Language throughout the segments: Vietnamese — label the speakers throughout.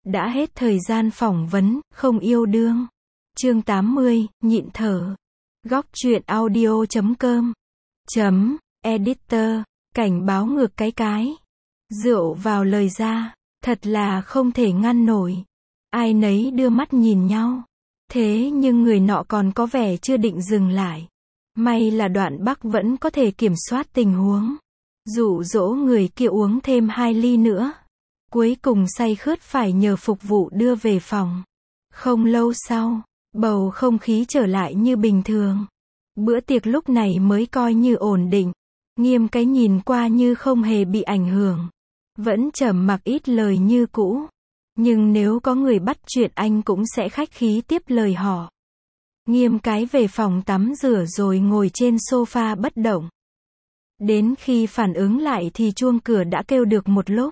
Speaker 1: Đã hết thời gian phỏng vấn, không yêu đương. Chương 80, nhịn thở. Góc truyện audio.com Editor, cảnh báo ngược cái. Rượu vào lời ra, thật là không thể ngăn nổi. Ai nấy đưa mắt nhìn nhau. Thế nhưng người nọ còn có vẻ chưa định dừng lại. May là Đoạn Bắc vẫn có thể kiểm soát tình huống. Dụ dỗ người kia uống thêm 2 ly nữa. Cuối cùng say khướt phải nhờ phục vụ đưa về phòng. Không lâu sau, bầu không khí trở lại như bình thường. Bữa tiệc lúc này mới coi như ổn định. Nghiêm cái nhìn qua như không hề bị ảnh hưởng. Vẫn trầm mặc ít lời như cũ. Nhưng nếu có người bắt chuyện anh cũng sẽ khách khí tiếp lời họ. Nghiêm cái về phòng tắm rửa rồi ngồi trên sofa bất động. Đến khi phản ứng lại thì chuông cửa đã kêu được một lúc.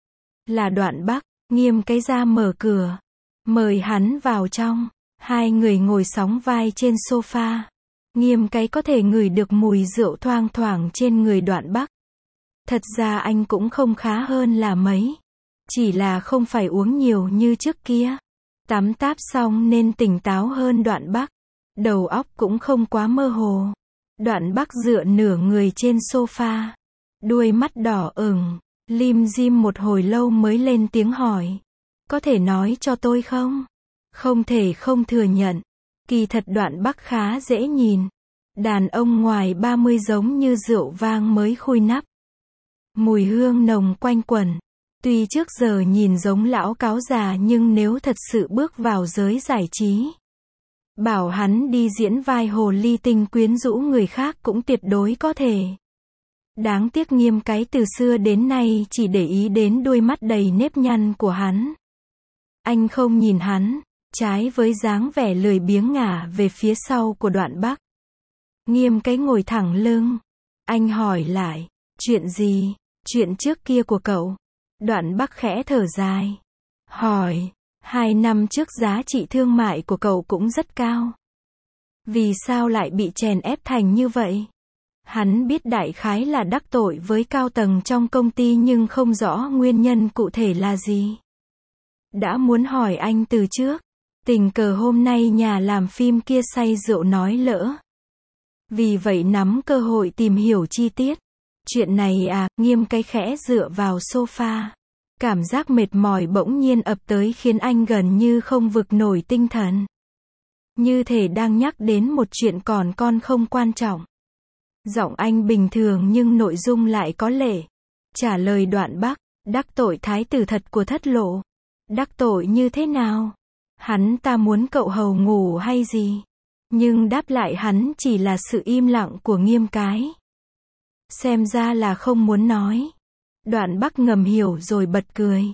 Speaker 1: Là Đoạn Bắc. Nghiêm cái ra mở cửa. Mời hắn vào trong. Hai người ngồi sóng vai trên sofa. Nghiêm cái có thể ngửi được mùi rượu thoang thoảng trên người Đoạn Bắc. Thật ra anh cũng không khá hơn là mấy. Chỉ là không phải uống nhiều như trước kia. Tắm táp xong nên tỉnh táo hơn Đoạn Bắc. Đầu óc cũng không quá mơ hồ. Đoạn Bắc dựa nửa người trên sofa. Đuôi mắt đỏ ửng. Lim dim một hồi lâu mới lên tiếng hỏi. Có thể nói cho tôi không? Không thể không thừa nhận. Kỳ thật Đoạn Bắc khá dễ nhìn. Đàn ông ngoài 30 giống như rượu vang mới khui nắp. Mùi hương nồng quanh quẩn. Tuy trước giờ nhìn giống lão cáo già nhưng nếu thật sự bước vào giới giải trí. Bảo hắn đi diễn vai hồ ly tinh quyến rũ người khác cũng tuyệt đối có thể. Đáng tiếc Nghiêm cái từ xưa đến nay chỉ để ý đến đôi mắt đầy nếp nhăn của hắn. Anh không nhìn hắn, trái với dáng vẻ lười biếng ngả về phía sau của Đoạn Bắc. Nghiêm cái ngồi thẳng lưng. Anh hỏi lại, chuyện gì? Chuyện trước kia của cậu. Đoạn Bắc khẽ thở dài. Hỏi, 2 năm trước giá trị thương mại của cậu cũng rất cao. Vì sao lại bị chèn ép thành như vậy? Hắn biết đại khái là đắc tội với cao tầng trong công ty nhưng không rõ nguyên nhân cụ thể là gì. Đã muốn hỏi anh từ trước. Tình cờ hôm nay nhà làm phim kia say rượu nói lỡ. Vì vậy nắm cơ hội tìm hiểu chi tiết. Chuyện này à, Nghiêm cái khẽ dựa vào sofa. Cảm giác mệt mỏi bỗng nhiên ập tới khiến anh gần như không vực nổi tinh thần. Như thể đang nhắc đến một chuyện còn con không quan trọng. Giọng anh bình thường nhưng nội dung lại có lệ. Trả lời Đoạn Bắc, đắc tội thái tử thật của Thất Lộ. Đắc tội như thế nào? Hắn ta muốn cậu hầu ngủ hay gì? Nhưng đáp lại hắn chỉ là sự im lặng của Nghiêm cái. Xem ra là không muốn nói. Đoạn Bắc ngầm hiểu rồi bật cười.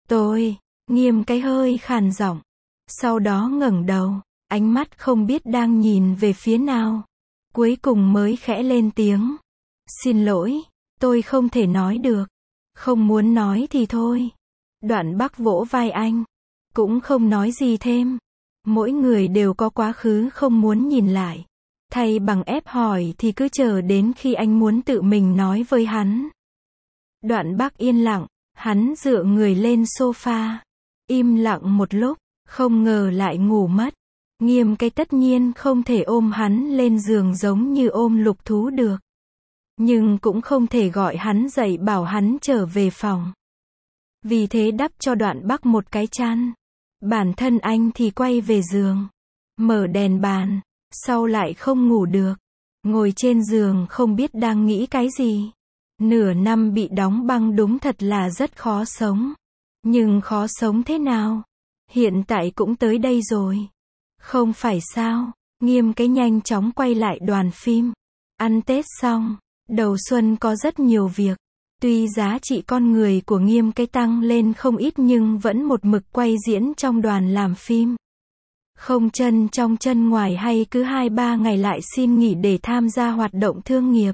Speaker 1: Nghiêm cái hơi khàn giọng. Sau đó ngẩng đầu, ánh mắt không biết đang nhìn về phía nào. Cuối cùng mới khẽ lên tiếng. Xin lỗi, tôi không thể nói được. Không muốn nói thì thôi. Đoạn Bắc vỗ vai anh. Cũng không nói gì thêm. Mỗi người đều có quá khứ không muốn nhìn lại. Thay bằng ép hỏi thì cứ chờ đến khi anh muốn tự mình nói với hắn. Đoạn Bắc yên lặng, hắn dựa người lên sofa. Im lặng một lúc, không ngờ lại ngủ mất. Nghiêm cái tất nhiên không thể ôm hắn lên giường giống như ôm Lục Thú được. Nhưng cũng không thể gọi hắn dậy bảo hắn trở về phòng. Vì thế đắp cho Đoạn Bắc một cái chăn. Bản thân anh thì quay về giường. Mở đèn bàn. Sau lại không ngủ được. Ngồi trên giường không biết đang nghĩ cái gì. Nửa năm bị đóng băng đúng thật là rất khó sống. Nhưng khó sống thế nào? Hiện tại cũng tới đây rồi. Không phải sao? Nghiêm cái nhanh chóng quay lại đoàn phim. Ăn Tết xong, đầu xuân có rất nhiều việc. Tuy giá trị con người của Nghiêm cái tăng lên không ít nhưng vẫn một mực quay diễn trong đoàn làm phim. Không chân trong chân ngoài hay cứ 2-3 ngày lại xin nghỉ để tham gia hoạt động thương nghiệp.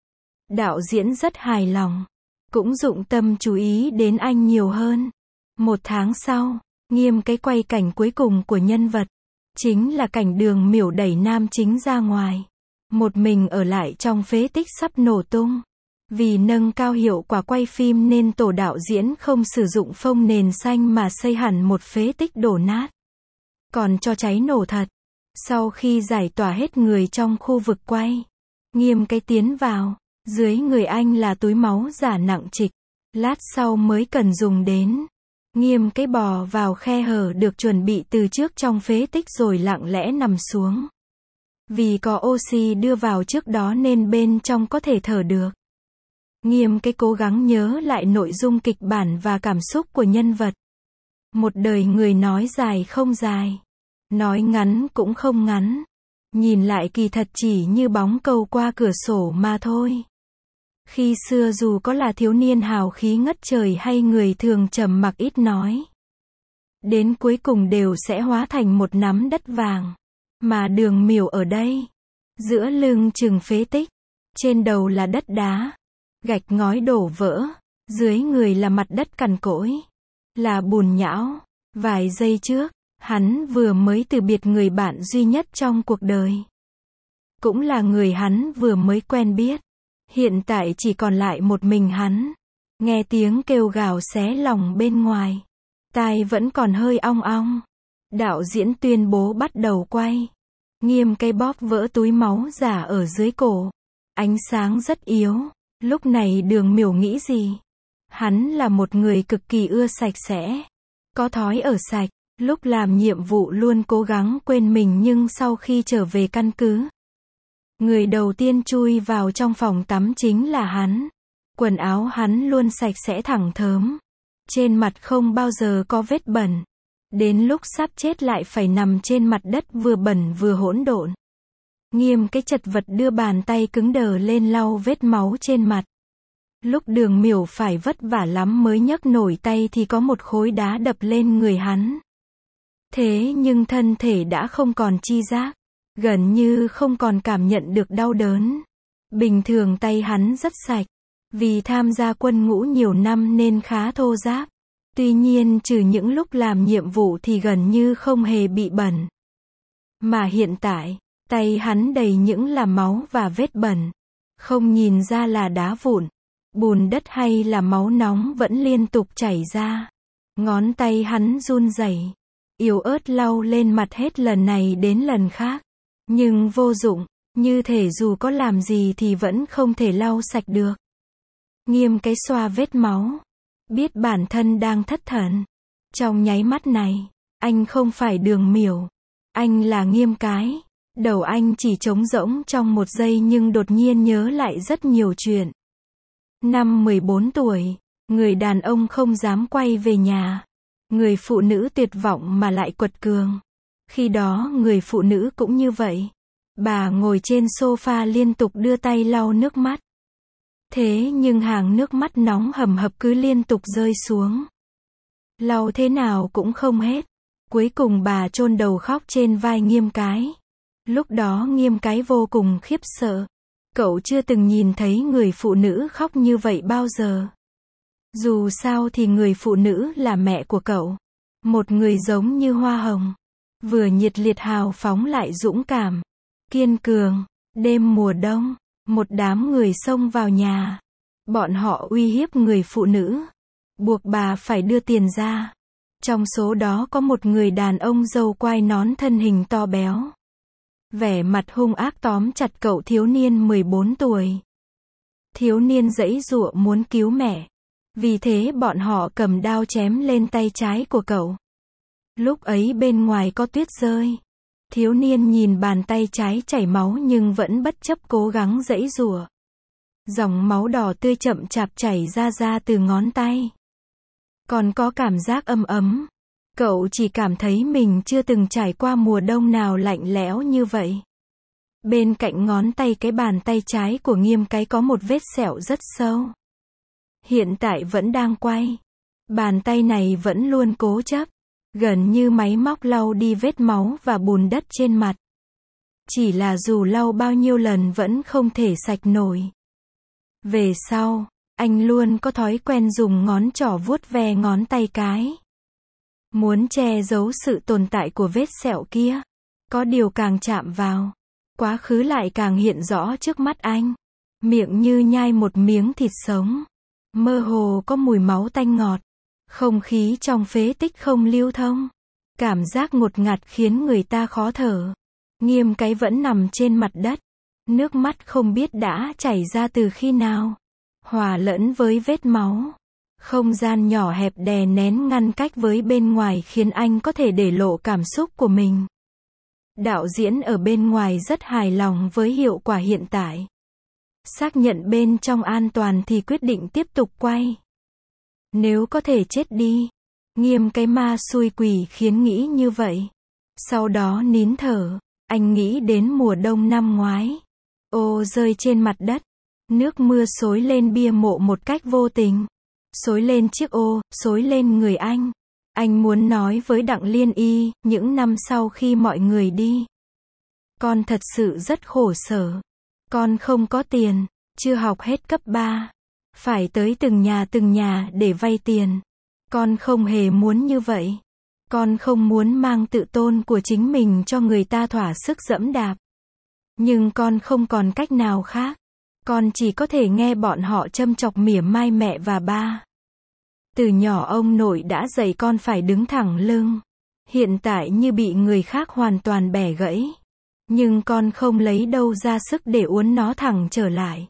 Speaker 1: Đạo diễn rất hài lòng. Cũng dụng tâm chú ý đến anh nhiều hơn. 1 tháng sau, Nghiêm cái quay cảnh cuối cùng của nhân vật. Chính là cảnh Đường Miểu đẩy nam chính ra ngoài. Một mình ở lại trong phế tích sắp nổ tung. Vì nâng cao hiệu quả quay phim nên tổ đạo diễn không sử dụng phông nền xanh mà xây hẳn một phế tích đổ nát. Còn cho cháy nổ thật. Sau khi giải tỏa hết người trong khu vực quay, Nghiêm cái tiến vào. Dưới người anh là túi máu giả nặng trịch. Lát sau mới cần dùng đến. Nghiêm cái bò vào khe hở được chuẩn bị từ trước trong phế tích rồi lặng lẽ nằm xuống. Vì có oxy đưa vào trước đó nên bên trong có thể thở được. Nghiêm cái cố gắng nhớ lại nội dung kịch bản và cảm xúc của nhân vật. Một đời người nói dài không dài, nói ngắn cũng không ngắn. Nhìn lại kỳ thật chỉ như bóng câu qua cửa sổ mà thôi. Khi xưa dù có là thiếu niên hào khí ngất trời hay người thường trầm mặc ít nói, đến cuối cùng đều sẽ hóa thành một nắm đất vàng. Mà Đường Miểu ở đây, giữa lưng chừng phế tích, trên đầu là đất đá, gạch ngói đổ vỡ, dưới người là mặt đất cằn cỗi, là bùn nhão. Vài giây trước, hắn vừa mới từ biệt người bạn duy nhất trong cuộc đời. Cũng là người hắn vừa mới quen biết. Hiện tại chỉ còn lại một mình hắn. Nghe tiếng kêu gào xé lòng bên ngoài. Tai vẫn còn hơi ong ong. Đạo diễn tuyên bố bắt đầu quay. Nghiêm cái bóp vỡ túi máu giả ở dưới cổ. Ánh sáng rất yếu. Lúc này Đường Miểu nghĩ gì? Hắn là một người cực kỳ ưa sạch sẽ. Có thói ở sạch. Lúc làm nhiệm vụ luôn cố gắng quên mình nhưng sau khi trở về căn cứ, người đầu tiên chui vào trong phòng tắm chính là hắn. Quần áo hắn luôn sạch sẽ thẳng thớm. Trên mặt không bao giờ có vết bẩn. Đến lúc sắp chết lại phải nằm trên mặt đất vừa bẩn vừa hỗn độn. Nghiêm cái chật vật đưa bàn tay cứng đờ lên lau vết máu trên mặt. Lúc Đường Miểu phải vất vả lắm mới nhấc nổi tay thì có một khối đá đập lên người hắn. Thế nhưng thân thể đã không còn chi giác. Gần như không còn cảm nhận được đau đớn. Bình thường tay hắn rất sạch. Vì tham gia quân ngũ nhiều năm nên khá thô ráp. Tuy nhiên trừ những lúc làm nhiệm vụ thì gần như không hề bị bẩn. Mà hiện tại, tay hắn đầy những là máu và vết bẩn. Không nhìn ra là đá vụn, bùn đất hay là máu nóng vẫn liên tục chảy ra. Ngón tay hắn run rẩy, yếu ớt lau lên mặt hết lần này đến lần khác. Nhưng vô dụng, như thể dù có làm gì thì vẫn không thể lau sạch được. Nghiêm cái xoa vết máu. Biết bản thân đang thất thần. Trong nháy mắt này, anh không phải Đường Miểu. Anh là Nghiêm cái. Đầu anh chỉ trống rỗng trong một giây nhưng đột nhiên nhớ lại rất nhiều chuyện. Năm 14 tuổi, người đàn ông không dám quay về nhà. Người phụ nữ tuyệt vọng mà lại quật cường. Khi đó người phụ nữ cũng như vậy. Bà ngồi trên sofa liên tục đưa tay lau nước mắt. Thế nhưng hàng nước mắt nóng hầm hập cứ liên tục rơi xuống. Lau thế nào cũng không hết. Cuối cùng bà chôn đầu khóc trên vai Nghiêm cái. Lúc đó Nghiêm cái vô cùng khiếp sợ. Cậu chưa từng nhìn thấy người phụ nữ khóc như vậy bao giờ. Dù sao thì người phụ nữ là mẹ của cậu. Một người giống như hoa hồng. Vừa nhiệt liệt hào phóng lại dũng cảm. Kiên cường. Đêm mùa đông, một đám người xông vào nhà. Bọn họ uy hiếp người phụ nữ. Buộc bà phải đưa tiền ra. Trong số đó có một người đàn ông râu quai nón thân hình to béo. Vẻ mặt hung ác tóm chặt cậu thiếu niên 14 tuổi. Thiếu niên giãy giụa muốn cứu mẹ. Vì thế bọn họ cầm đao chém lên tay trái của cậu. Lúc ấy bên ngoài có tuyết rơi. Thiếu niên nhìn bàn tay trái chảy máu nhưng vẫn bất chấp cố gắng giãy giụa. Dòng máu đỏ tươi chậm chạp chảy ra từ ngón tay. Còn có cảm giác ấm ấm. Cậu chỉ cảm thấy mình chưa từng trải qua mùa đông nào lạnh lẽo như vậy. Bên cạnh ngón tay cái bàn tay trái của Nghiêm cái có một vết sẹo rất sâu. Hiện tại vẫn đang quay. Bàn tay này vẫn luôn cố chấp. Gần như máy móc lau đi vết máu và bùn đất trên mặt. Chỉ là dù lau bao nhiêu lần vẫn không thể sạch nổi. Về sau, anh luôn có thói quen dùng ngón trỏ vuốt ve ngón tay cái. Muốn che giấu sự tồn tại của vết sẹo kia. Có điều càng chạm vào, quá khứ lại càng hiện rõ trước mắt anh. miệng như nhai một miếng thịt sống. Mơ hồ có mùi máu tanh ngọt. Không khí trong phế tích không lưu thông. Cảm giác ngột ngạt khiến người ta khó thở. Nghiêm cái vẫn nằm trên mặt đất. Nước mắt không biết đã chảy ra từ khi nào. Hòa lẫn với vết máu. Không gian nhỏ hẹp đè nén ngăn cách với bên ngoài khiến anh có thể để lộ cảm xúc của mình. Đạo diễn ở bên ngoài rất hài lòng với hiệu quả hiện tại. Xác nhận bên trong an toàn thì quyết định tiếp tục quay. Nếu có thể chết đi. Nghiêm cái ma xui quỷ khiến nghĩ như vậy. Sau đó nín thở. Anh nghĩ đến mùa đông năm ngoái. Ô rơi trên mặt đất. Nước mưa xối lên bia mộ một cách vô tình. Xối lên chiếc ô, xối lên người anh. Anh muốn nói với Đặng Liên Y, những năm sau khi mọi người đi. Con thật sự rất khổ sở. Con không có tiền, chưa học hết cấp 3. Phải tới từng nhà để vay tiền. Con không hề muốn như vậy. Con không muốn mang tự tôn của chính mình cho người ta thỏa sức giẫm đạp. Nhưng con không còn cách nào khác. Con chỉ có thể nghe bọn họ châm chọc mỉa mai mẹ và ba. Từ nhỏ ông nội đã dạy con phải đứng thẳng lưng. Hiện tại như bị người khác hoàn toàn bẻ gãy. Nhưng con không lấy đâu ra sức để uốn nó thẳng trở lại.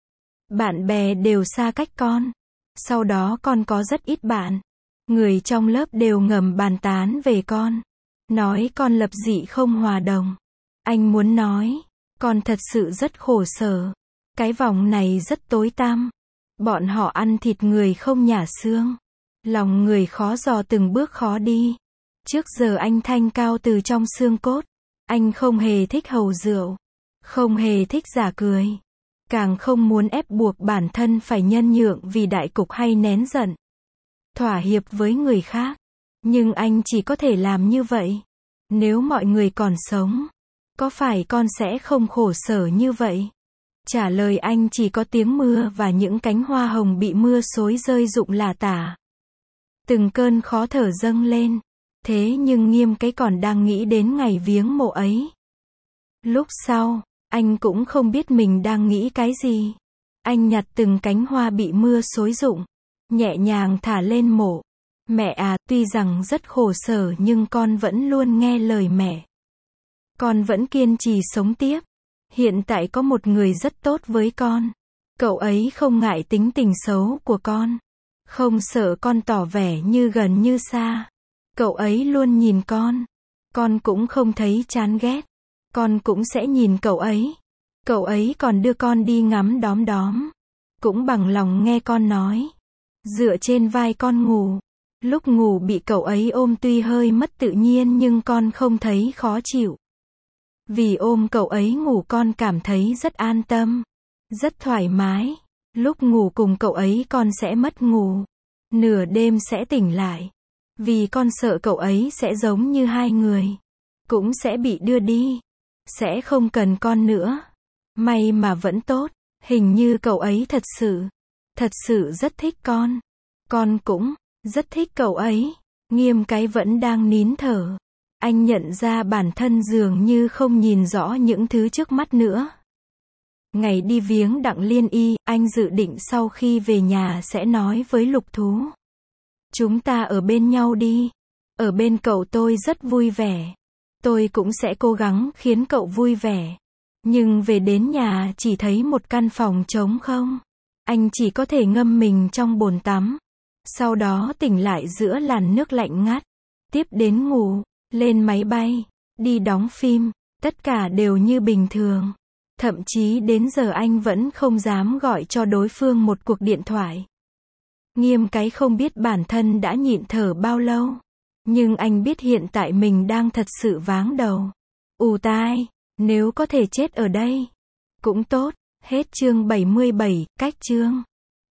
Speaker 1: Bạn bè đều xa cách con. Sau đó con có rất ít bạn. Người trong lớp đều ngầm bàn tán về con. Nói con lập dị không hòa đồng. Anh muốn nói, con thật sự rất khổ sở. Cái vòng này rất tối tăm. Bọn họ ăn thịt người không nhả xương. Lòng người khó dò từng bước khó đi. Trước giờ anh thanh cao từ trong xương cốt. Anh không hề thích hầu rượu. Không hề thích giả cười. Càng không muốn ép buộc bản thân phải nhân nhượng vì đại cục hay nén giận. Thỏa hiệp với người khác. Nhưng anh chỉ có thể làm như vậy. Nếu mọi người còn sống, có phải con sẽ không khổ sở như vậy? Trả lời anh chỉ có tiếng mưa và những cánh hoa hồng bị mưa xối rơi rụng lả tả. Từng cơn khó thở dâng lên. Thế nhưng Nghiêm cái còn đang nghĩ đến ngày viếng mộ ấy. Lúc sau, anh cũng không biết mình đang nghĩ cái gì. Anh nhặt từng cánh hoa bị mưa xối rụng, nhẹ nhàng thả lên mộ. Mẹ à, tuy rằng rất khổ sở nhưng con vẫn luôn nghe lời mẹ. Con vẫn kiên trì sống tiếp. Hiện tại có một người rất tốt với con. Cậu ấy không ngại tính tình xấu của con. Không sợ con tỏ vẻ như gần như xa. Cậu ấy luôn nhìn con. Con cũng không thấy chán ghét. Con cũng sẽ nhìn cậu ấy. Cậu ấy còn đưa con đi ngắm đom đóm. Cũng bằng lòng nghe con nói. Dựa trên vai con ngủ. Lúc ngủ bị cậu ấy ôm tuy hơi mất tự nhiên nhưng con không thấy khó chịu. Vì ôm cậu ấy ngủ con cảm thấy rất an tâm. Rất thoải mái. Lúc ngủ cùng cậu ấy con sẽ mất ngủ. Nửa đêm sẽ tỉnh lại. Vì con sợ cậu ấy sẽ giống như hai người. Cũng sẽ bị đưa đi. Sẽ không cần con nữa. May mà vẫn tốt. Hình như cậu ấy thật sự rất thích con. Con cũng rất thích cậu ấy. Nghiêm cái vẫn đang nín thở. Anh nhận ra bản thân dường như không nhìn rõ những thứ trước mắt nữa. Ngày đi viếng Đặng Liên Y, anh dự định sau khi về nhà sẽ nói với Lục Thú. Chúng ta ở bên nhau đi. Ở bên cậu tôi rất vui vẻ. Tôi cũng sẽ cố gắng khiến cậu vui vẻ. Nhưng về đến nhà chỉ thấy một căn phòng trống không. Anh chỉ có thể ngâm mình trong bồn tắm. Sau đó tỉnh lại giữa làn nước lạnh ngắt. Tiếp đến ngủ, lên máy bay, đi đóng phim, tất cả đều như bình thường. Thậm chí đến giờ anh vẫn không dám gọi cho đối phương một cuộc điện thoại. Nghiêm cái không biết bản thân đã nhịn thở bao lâu. Nhưng anh biết hiện tại mình đang thật sự váng đầu. Ù tai, nếu có thể chết ở đây. Cũng tốt, hết chương 77, cách chương.